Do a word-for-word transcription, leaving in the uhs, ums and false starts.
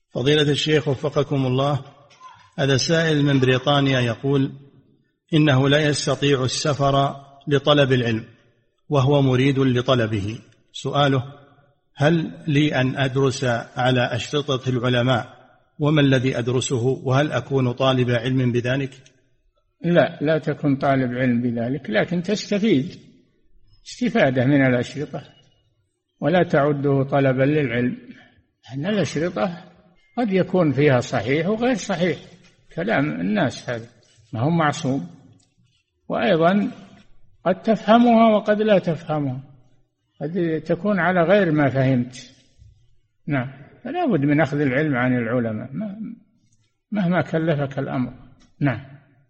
فضيلة الشيخ وفقكم الله، هذا سائل من بريطانيا يقول إنه لا يستطيع السفر لطلب العلم وهو مريد لطلبه. سؤاله: هل لي أن أدرس على أشرطة العلماء؟ وما الذي أدرسه؟ وهل أكون طالب علم بذلك؟ لا، لا تكون طالب علم بذلك، لكن تستفيد استفادة من الأشرطة، ولا تعده طلبا للعلم، أن الأشرطة قد يكون فيها صحيح وغير صحيح، كلام الناس هذا ما هو معصوم، وأيضا قد تفهمها وقد لا تفهمها، قد تكون على غير ما فهمت. نعم، فلا بد من أخذ العلم عن العلماء مهما كلفك الأمر. نعم.